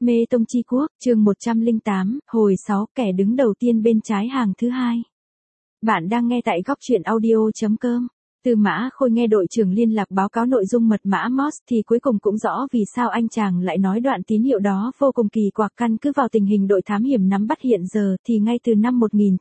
Mê Tông Chi Quốc, chương 108, hồi 6, kẻ đứng đầu tiên bên trái hàng thứ hai. Bạn đang nghe tại góc truyện audio.com. Tư Mã Khôi nghe đội trưởng liên lạc báo cáo nội dung mật mã Morse thì cuối cùng cũng rõ vì sao anh chàng lại nói đoạn tín hiệu đó vô cùng kỳ quặc. Căn cứ vào tình hình đội thám hiểm nắm bắt hiện giờ thì ngay từ năm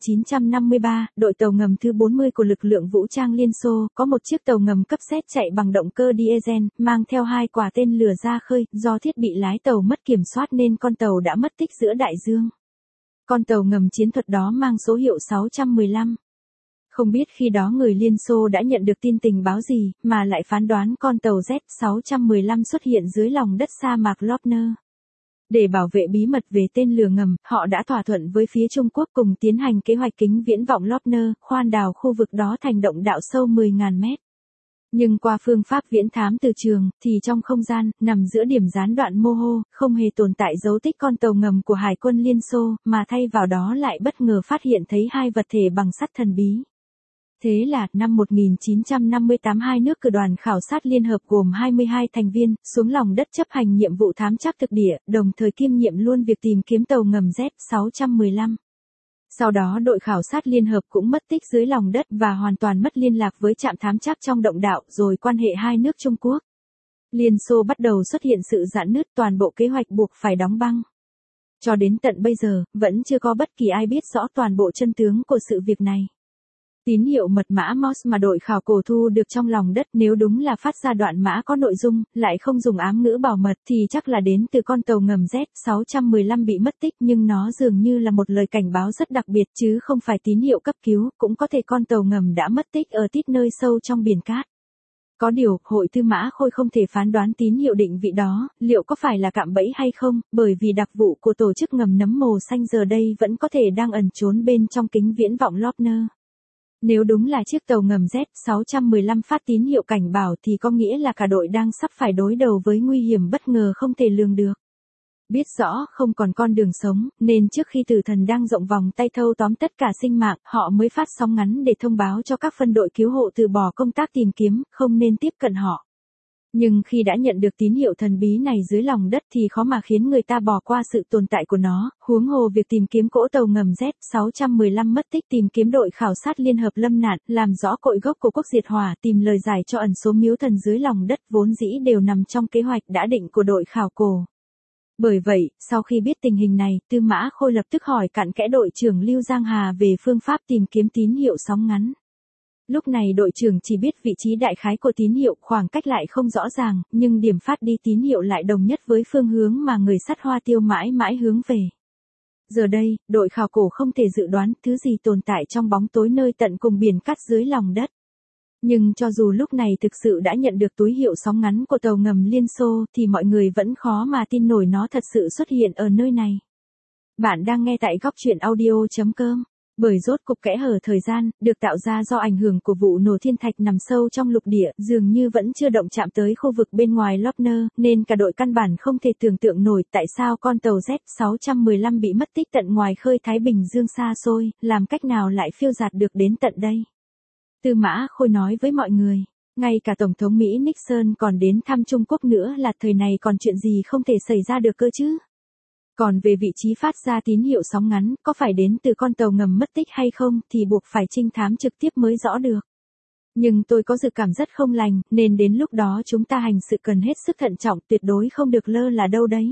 1953, đội tàu ngầm thứ 40 của lực lượng vũ trang Liên Xô có một chiếc tàu ngầm cấp xét chạy bằng động cơ diesel, mang theo 2 quả tên lửa ra khơi. Do thiết bị lái tàu mất kiểm soát nên con tàu đã mất tích giữa đại dương. Con tàu ngầm chiến thuật đó mang số hiệu 615. Không biết khi đó người Liên Xô đã nhận được tin tình báo gì, mà lại phán đoán con tàu Z-615 xuất hiện dưới lòng đất sa mạc Lopner. Để bảo vệ bí mật về tên lửa ngầm, họ đã thỏa thuận với phía Trung Quốc cùng tiến hành kế hoạch kính viễn vọng Lopner, khoan đào khu vực đó thành động đạo sâu 10.000 mét. Nhưng qua phương pháp viễn thám từ trường, thì trong không gian, nằm giữa điểm gián đoạn mô hô, không hề tồn tại dấu tích con tàu ngầm của Hải quân Liên Xô, mà thay vào đó lại bất ngờ phát hiện thấy 2 vật thể bằng sắt thần bí. Thế là, năm 1958 hai nước cử đoàn khảo sát liên hợp gồm 22 thành viên, xuống lòng đất chấp hành nhiệm vụ thám trắc thực địa, đồng thời kiêm nhiệm luôn việc tìm kiếm tàu ngầm Z-615. Sau đó đội khảo sát liên hợp cũng mất tích dưới lòng đất và hoàn toàn mất liên lạc với trạm thám trắc trong động đạo, rồi quan hệ hai nước Trung Quốc Liên Xô bắt đầu xuất hiện sự rạn nứt, toàn bộ kế hoạch buộc phải đóng băng. Cho đến tận bây giờ, vẫn chưa có bất kỳ ai biết rõ toàn bộ chân tướng của sự việc này. Tín hiệu mật mã Morse mà đội khảo cổ thu được trong lòng đất nếu đúng là phát ra đoạn mã có nội dung, lại không dùng ám ngữ bảo mật thì chắc là đến từ con tàu ngầm Z-615 bị mất tích, nhưng nó dường như là một lời cảnh báo rất đặc biệt chứ không phải tín hiệu cấp cứu, cũng có thể con tàu ngầm đã mất tích ở tít nơi sâu trong biển cát. Có điều, Hội Tư Mã Khôi không thể phán đoán tín hiệu định vị đó, liệu có phải là cạm bẫy hay không, bởi vì đặc vụ của tổ chức ngầm nấm màu xanh giờ đây vẫn có thể đang ẩn trốn bên trong kính viễn vọng Lopner. Nếu đúng là chiếc tàu ngầm Z-615 phát tín hiệu cảnh bảo thì có nghĩa là cả đội đang sắp phải đối đầu với nguy hiểm bất ngờ không thể lường được. Biết rõ không còn con đường sống, nên trước khi tử thần đang rộng vòng tay thâu tóm tất cả sinh mạng, họ mới phát sóng ngắn để thông báo cho các phân đội cứu hộ từ bỏ công tác tìm kiếm, không nên tiếp cận họ. Nhưng khi đã nhận được tín hiệu thần bí này dưới lòng đất thì khó mà khiến người ta bỏ qua sự tồn tại của nó, huống hồ việc tìm kiếm cỗ tàu ngầm Z-615 mất tích, tìm kiếm đội khảo sát liên hợp lâm nạn, làm rõ cội gốc của quốc diệt hỏa, tìm lời giải cho ẩn số miếu thần dưới lòng đất vốn dĩ đều nằm trong kế hoạch đã định của đội khảo cổ. Bởi vậy, sau khi biết tình hình này, Tư Mã Khôi lập tức hỏi cặn kẽ đội trưởng Lưu Giang Hà về phương pháp tìm kiếm tín hiệu sóng ngắn. Lúc này đội trưởng chỉ biết vị trí đại khái của tín hiệu, khoảng cách lại không rõ ràng, nhưng điểm phát đi tín hiệu lại đồng nhất với phương hướng mà người sắt Hoa Tiêu mãi mãi hướng về. Giờ đây, đội khảo cổ không thể dự đoán thứ gì tồn tại trong bóng tối nơi tận cùng biển cát dưới lòng đất. Nhưng cho dù lúc này thực sự đã nhận được túi hiệu sóng ngắn của tàu ngầm Liên Xô thì mọi người vẫn khó mà tin nổi nó thật sự xuất hiện ở nơi này. Bạn đang nghe tại góc truyện audio.com. Bởi rốt cục kẽ hở thời gian, được tạo ra do ảnh hưởng của vụ nổ thiên thạch nằm sâu trong lục địa, dường như vẫn chưa động chạm tới khu vực bên ngoài Lopner, nên cả đội căn bản không thể tưởng tượng nổi tại sao con tàu Z-615 bị mất tích tận ngoài khơi Thái Bình Dương xa xôi, làm cách nào lại phiêu dạt được đến tận đây. Tư Mã Khôi nói với mọi người, ngay cả Tổng thống Mỹ Nixon còn đến thăm Trung Quốc nữa là thời này còn chuyện gì không thể xảy ra được cơ chứ. Còn về vị trí phát ra tín hiệu sóng ngắn, có phải đến từ con tàu ngầm mất tích hay không thì buộc phải trinh thám trực tiếp mới rõ được. Nhưng tôi có dự cảm rất không lành, nên đến lúc đó chúng ta hành sự cần hết sức thận trọng, tuyệt đối không được lơ là đâu đấy.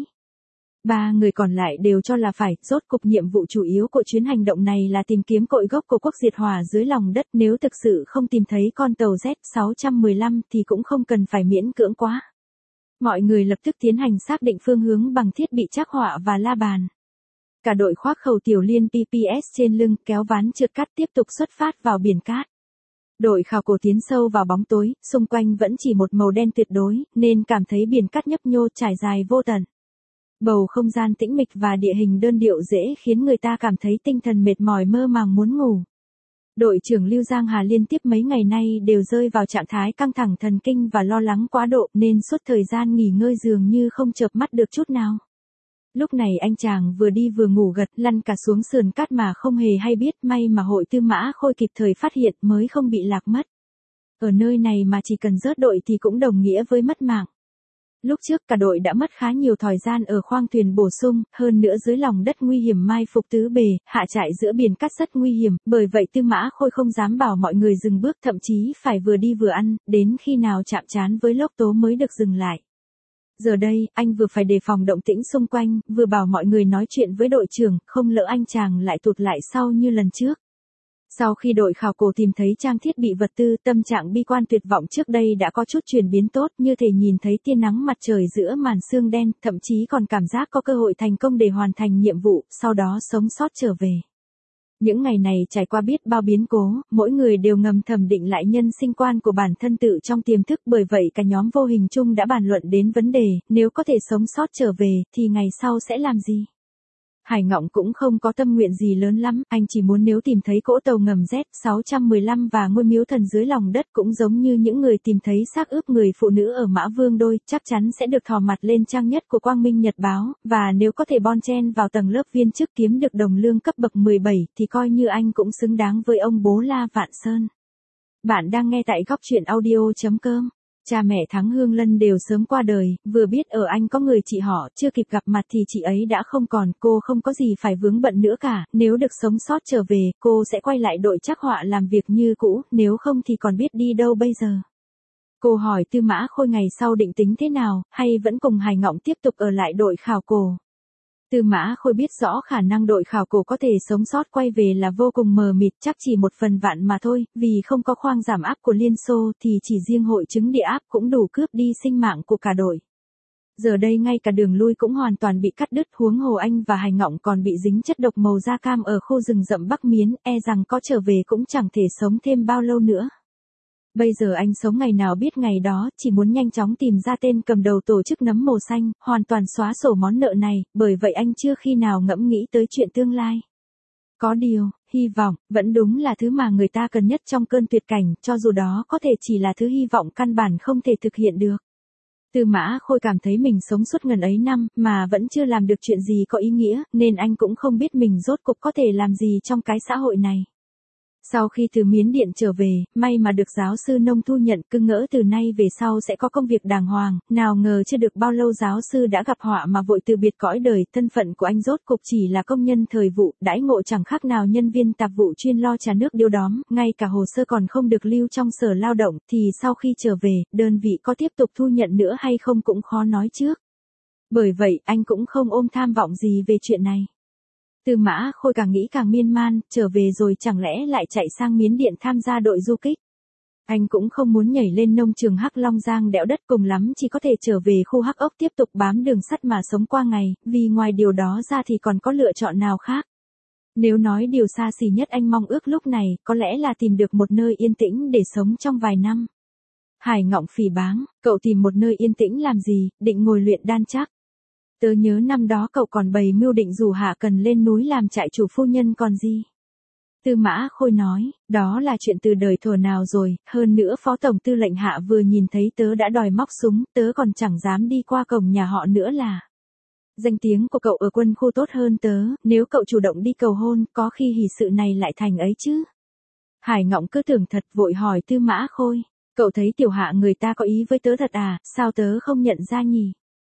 3 người còn lại đều cho là phải, rốt cục nhiệm vụ chủ yếu của chuyến hành động này là tìm kiếm cội gốc của quốc diệt hỏa dưới lòng đất, nếu thực sự không tìm thấy con tàu Z-615 thì cũng không cần phải miễn cưỡng quá. Mọi người lập tức tiến hành xác định phương hướng bằng thiết bị trắc họa và la bàn. Cả đội khoác khẩu tiểu liên PPS trên lưng, kéo ván trượt cát tiếp tục xuất phát vào biển cát. Đội khảo cổ tiến sâu vào bóng tối, xung quanh vẫn chỉ một màu đen tuyệt đối, nên cảm thấy biển cát nhấp nhô trải dài vô tận. Bầu không gian tĩnh mịch và địa hình đơn điệu dễ khiến người ta cảm thấy tinh thần mệt mỏi mơ màng muốn ngủ. Đội trưởng Lưu Giang Hà liên tiếp mấy ngày nay đều rơi vào trạng thái căng thẳng thần kinh và lo lắng quá độ, nên suốt thời gian nghỉ ngơi dường như không chợp mắt được chút nào. Lúc này anh chàng vừa đi vừa ngủ gật, lăn cả xuống sườn cát mà không hề hay biết, may mà Hội Tư Mã Khôi kịp thời phát hiện mới không bị lạc mất. Ở nơi này mà chỉ cần rớt đội thì cũng đồng nghĩa với mất mạng. Lúc trước cả đội đã mất khá nhiều thời gian ở khoang thuyền bổ sung, hơn nữa dưới lòng đất nguy hiểm mai phục tứ bề, hạ trại giữa biển cát rất nguy hiểm, bởi vậy Tư Mã Khôi không dám bảo mọi người dừng bước, thậm chí phải vừa đi vừa ăn, đến khi nào chạm trán với lốc tố mới được dừng lại. Giờ đây, anh vừa phải đề phòng động tĩnh xung quanh, vừa bảo mọi người nói chuyện với đội trưởng, không lỡ anh chàng lại tụt lại sau như lần trước. Sau khi đội khảo cổ tìm thấy trang thiết bị vật tư, tâm trạng bi quan tuyệt vọng trước đây đã có chút chuyển biến tốt, như thể nhìn thấy tia nắng mặt trời giữa màn sương đen, thậm chí còn cảm giác có cơ hội thành công để hoàn thành nhiệm vụ, sau đó sống sót trở về. Những ngày này trải qua biết bao biến cố, mỗi người đều ngầm thẩm định lại nhân sinh quan của bản thân tự trong tiềm thức, bởi vậy cả nhóm vô hình chung đã bàn luận đến vấn đề, nếu có thể sống sót trở về, thì ngày sau sẽ làm gì? Hải Ngọng cũng không có tâm nguyện gì lớn lắm, anh chỉ muốn nếu tìm thấy cỗ tàu ngầm Z615 và ngôi miếu thần dưới lòng đất cũng giống như những người tìm thấy xác ướp người phụ nữ ở Mã Vương Đôi, chắc chắn sẽ được thò mặt lên trang nhất của Quang Minh Nhật Báo, và nếu có thể bon chen vào tầng lớp viên chức kiếm được đồng lương cấp bậc 17 thì coi như anh cũng xứng đáng với ông bố La Vạn Sơn. Bạn đang nghe tại góc truyện audio.com. Cha mẹ Thắng Hương Lân đều sớm qua đời, vừa biết ở anh có người chị họ, chưa kịp gặp mặt thì chị ấy đã không còn, cô không có gì phải vướng bận nữa cả, nếu được sống sót trở về, cô sẽ quay lại đội trắc họa làm việc như cũ, nếu không thì còn biết đi đâu bây giờ. Cô hỏi Tư Mã Khôi ngày sau định tính thế nào, hay vẫn cùng Hải Ngọng tiếp tục ở lại đội khảo cổ. Tư Mã Khôi biết rõ khả năng đội khảo cổ có thể sống sót quay về là vô cùng mờ mịt, chắc chỉ 1/1000 mà thôi, vì không có khoang giảm áp của Liên Xô thì chỉ riêng hội chứng địa áp cũng đủ cướp đi sinh mạng của cả đội. Giờ đây ngay cả đường lui cũng hoàn toàn bị cắt đứt, huống hồ anh và Hải Ngọng còn bị dính chất độc màu da cam ở khu rừng rậm Bắc Miến, e rằng có trở về cũng chẳng thể sống thêm bao lâu nữa. Bây giờ anh sống ngày nào biết ngày đó, chỉ muốn nhanh chóng tìm ra tên cầm đầu tổ chức nấm màu xanh, hoàn toàn xóa sổ món nợ này, bởi vậy anh chưa khi nào ngẫm nghĩ tới chuyện tương lai. Có điều, hy vọng, vẫn đúng là thứ mà người ta cần nhất trong cơn tuyệt cảnh, cho dù đó có thể chỉ là thứ hy vọng căn bản không thể thực hiện được. Tư Mã Khôi cảm thấy mình sống suốt ngần ấy năm, mà vẫn chưa làm được chuyện gì có ý nghĩa, nên anh cũng không biết mình rốt cuộc có thể làm gì trong cái xã hội này. Sau khi từ Miến Điện trở về, may mà được giáo sư Nông thu nhận, cứ ngỡ từ nay về sau sẽ có công việc đàng hoàng, nào ngờ chưa được bao lâu giáo sư đã gặp họa mà vội từ biệt cõi đời, thân phận của anh rốt cục chỉ là công nhân thời vụ, đãi ngộ chẳng khác nào nhân viên tạp vụ chuyên lo trà nước điếu đóm, ngay cả hồ sơ còn không được lưu trong sở lao động, thì sau khi trở về, đơn vị có tiếp tục thu nhận nữa hay không cũng khó nói trước. Bởi vậy, anh cũng không ôm tham vọng gì về chuyện này. Tư Mã Khôi càng nghĩ càng miên man, trở về rồi chẳng lẽ lại chạy sang Miến Điện tham gia đội du kích. Anh cũng không muốn nhảy lên nông trường Hắc Long Giang đẽo đất, cùng lắm chỉ có thể trở về khu Hắc Ốc tiếp tục bám đường sắt mà sống qua ngày, vì ngoài điều đó ra thì còn có lựa chọn nào khác. Nếu nói điều xa xỉ nhất anh mong ước lúc này, có lẽ là tìm được một nơi yên tĩnh để sống trong vài năm. Hải Ngọng phỉ báng, cậu tìm một nơi yên tĩnh làm gì, định ngồi luyện đan chắc. Tớ nhớ năm đó cậu còn bày mưu định rủ Hạ Cần lên núi làm trại chủ phu nhân còn gì. Tư Mã Khôi nói, đó là chuyện từ đời thuở nào rồi, hơn nữa Phó Tổng Tư lệnh Hạ vừa nhìn thấy tớ đã đòi móc súng, tớ còn chẳng dám đi qua cổng nhà họ nữa là. Danh tiếng của cậu ở quân khu tốt hơn tớ, nếu cậu chủ động đi cầu hôn, có khi hỷ sự này lại thành ấy chứ. Hải Ngọng cứ tưởng thật, vội hỏi Tư Mã Khôi, cậu thấy tiểu Hạ người ta có ý với tớ thật à, sao tớ không nhận ra nhỉ?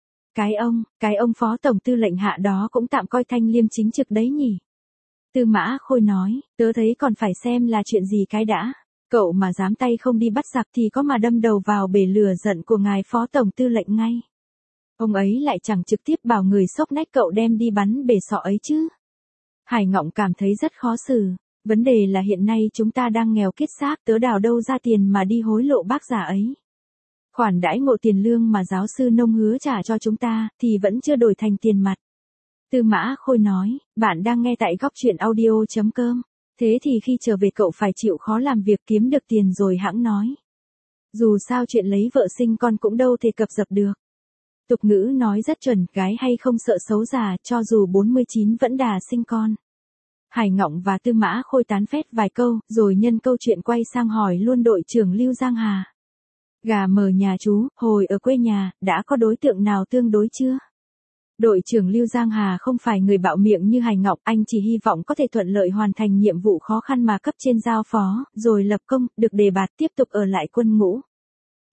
Cái ông Phó Tổng Tư lệnh Hạ đó cũng tạm coi thanh liêm chính trực đấy nhỉ. Tư Mã Khôi nói, tớ thấy còn phải xem là chuyện gì cái đã. Cậu mà dám tay không đi bắt giặc thì có mà đâm đầu vào bể lửa giận của ngài Phó Tổng Tư lệnh ngay. Ông ấy lại chẳng trực tiếp bảo người xốc nách cậu đem đi bắn bể sọ ấy chứ. Hải Ngọng cảm thấy rất khó xử. Vấn đề là hiện nay chúng ta đang nghèo kiết xác, tớ đào đâu ra tiền mà đi hối lộ bác giả ấy. Khoản đãi ngộ tiền lương mà giáo sư Nông hứa trả cho chúng ta, thì vẫn chưa đổi thành tiền mặt. Tư Mã Khôi nói, bạn đang nghe tại góc truyện audio.com. Thế thì khi trở về cậu phải chịu khó làm việc kiếm được tiền rồi hẵng nói. Dù sao chuyện lấy vợ sinh con cũng đâu thể cập dập được. Tục ngữ nói rất chuẩn, gái hay không sợ xấu già, cho dù 49 vẫn đà sinh con. Hải Ngọng và Tư Mã Khôi tán phét vài câu, rồi nhân câu chuyện quay sang hỏi luôn đội trưởng Lưu Giang Hà. Gà mờ nhà chú, hồi ở quê nhà, đã có đối tượng nào tương đối chưa? Đội trưởng Lưu Giang Hà không phải người bạo miệng như Hải Ngọng, anh chỉ hy vọng có thể thuận lợi hoàn thành nhiệm vụ khó khăn mà cấp trên giao phó, rồi lập công, được đề bạt tiếp tục ở lại quân ngũ.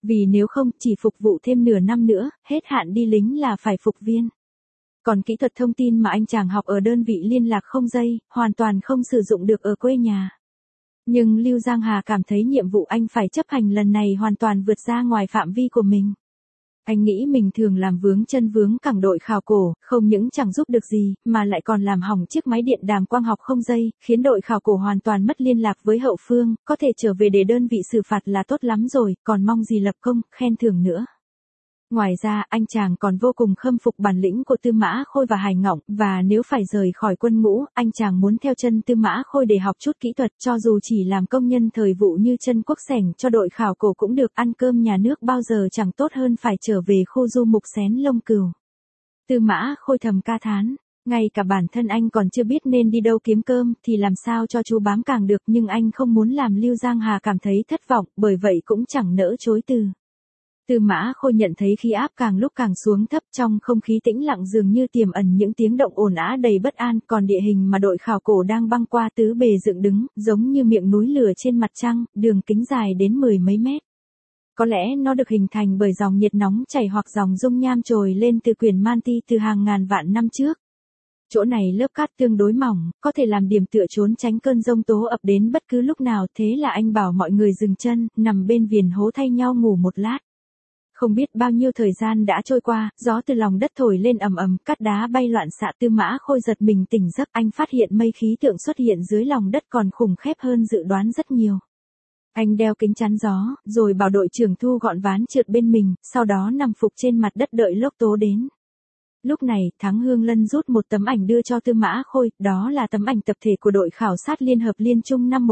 Vì nếu không, chỉ phục vụ thêm nửa năm nữa, hết hạn đi lính là phải phục viên. Còn kỹ thuật thông tin mà anh chàng học ở đơn vị liên lạc không dây, hoàn toàn không sử dụng được ở quê nhà. Nhưng Lưu Giang Hà cảm thấy nhiệm vụ anh phải chấp hành lần này hoàn toàn vượt ra ngoài phạm vi của mình. Anh nghĩ mình thường làm vướng chân vướng cẳng đội khảo cổ, không những chẳng giúp được gì, mà lại còn làm hỏng chiếc máy điện đàm quang học không dây, khiến đội khảo cổ hoàn toàn mất liên lạc với hậu phương, có thể trở về để đơn vị xử phạt là tốt lắm rồi, còn mong gì lập công, khen thưởng nữa. Ngoài ra, anh chàng còn vô cùng khâm phục bản lĩnh của Tư Mã Khôi và Hải Ngọng, và nếu phải rời khỏi quân ngũ, anh chàng muốn theo chân Tư Mã Khôi để học chút kỹ thuật, cho dù chỉ làm công nhân thời vụ như chân cuốc sẻng cho đội khảo cổ cũng được, ăn cơm nhà nước bao giờ chẳng tốt hơn phải trở về khu du mục xén lông cừu. Tư Mã Khôi thầm ca thán, ngay cả bản thân anh còn chưa biết nên đi đâu kiếm cơm, thì làm sao cho chú bám càng được, nhưng anh không muốn làm Lưu Giang Hà cảm thấy thất vọng, bởi vậy cũng chẳng nỡ chối từ. Tư Mã Khôi nhận thấy khí áp càng lúc càng xuống thấp, trong không khí tĩnh lặng dường như tiềm ẩn những tiếng động ồn ào đầy bất an, còn địa hình mà đội khảo cổ đang băng qua tứ bề dựng đứng, giống như miệng núi lửa trên mặt trăng, đường kính dài đến 10 mấy mét. Có lẽ nó được hình thành bởi dòng nhiệt nóng chảy hoặc dòng dung nham trồi lên từ quyển Manti từ hàng ngàn vạn năm trước. Chỗ này lớp cát tương đối mỏng, có thể làm điểm tựa trốn tránh cơn giông tố ập đến bất cứ lúc nào, thế là anh bảo mọi người dừng chân, nằm bên viền hố thay nhau ngủ một lát. Không biết bao nhiêu thời gian đã trôi qua, gió từ lòng đất thổi lên ầm ầm, cát đá bay loạn xạ. Tư Mã Khôi giật mình tỉnh giấc, anh phát hiện mây khí tượng xuất hiện dưới lòng đất còn khủng khiếp hơn dự đoán rất nhiều. Anh đeo kính chắn gió, rồi bảo đội trưởng thu gọn ván trượt bên mình, sau đó nằm phục trên mặt đất đợi lốc tố đến. Lúc này, Thắng Hương Lân rút một tấm ảnh đưa cho Tư Mã Khôi, đó là tấm ảnh tập thể của đội khảo sát Liên hợp Liên Trung năm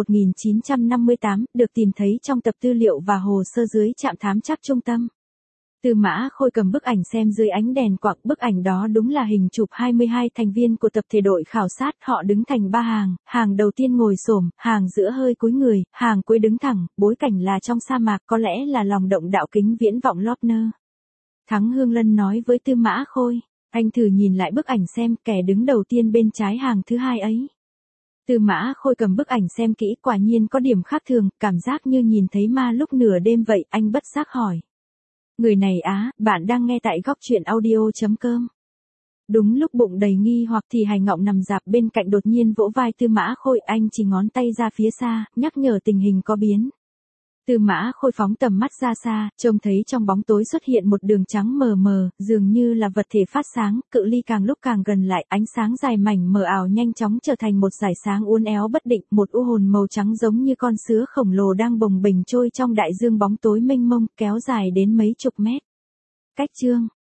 1958, được tìm thấy trong tập tư liệu và hồ sơ dưới trạm thám trắc trung tâm. Tư Mã Khôi cầm bức ảnh xem dưới ánh đèn quặng, bức ảnh đó đúng là hình chụp 22 thành viên của tập thể đội khảo sát, họ đứng thành 3 hàng, hàng đầu tiên ngồi xổm, hàng giữa hơi cúi người, hàng cuối đứng thẳng, bối cảnh là trong sa mạc, có lẽ là lòng động đạo kính viễn vọng Lopner. Thắng Hương Lân nói với Tư Mã Khôi, anh thử nhìn lại bức ảnh xem, kẻ đứng đầu tiên bên trái hàng thứ hai ấy. Tư Mã Khôi cầm bức ảnh xem kỹ, quả nhiên có điểm khác thường, cảm giác như nhìn thấy ma lúc nửa đêm vậy, anh bất giác hỏi. Người này á, bạn đang nghe tại góc truyện audio.com. Đúng lúc bụng đầy nghi hoặc thì Hải Ngọng nằm rạp bên cạnh đột nhiên vỗ vai Tư Mã Khôi, anh chỉ ngón tay ra phía xa, nhắc nhở tình hình có biến. Tư Mã Khôi phóng tầm mắt ra xa, trông thấy trong bóng tối xuất hiện một đường trắng mờ mờ, dường như là vật thể phát sáng, cự ly càng lúc càng gần lại, ánh sáng dài mảnh mờ ảo nhanh chóng trở thành một dải sáng uốn éo bất định, một u hồn màu trắng giống như con sứa khổng lồ đang bồng bềnh trôi trong đại dương bóng tối mênh mông, kéo dài đến mấy chục mét. Cách chương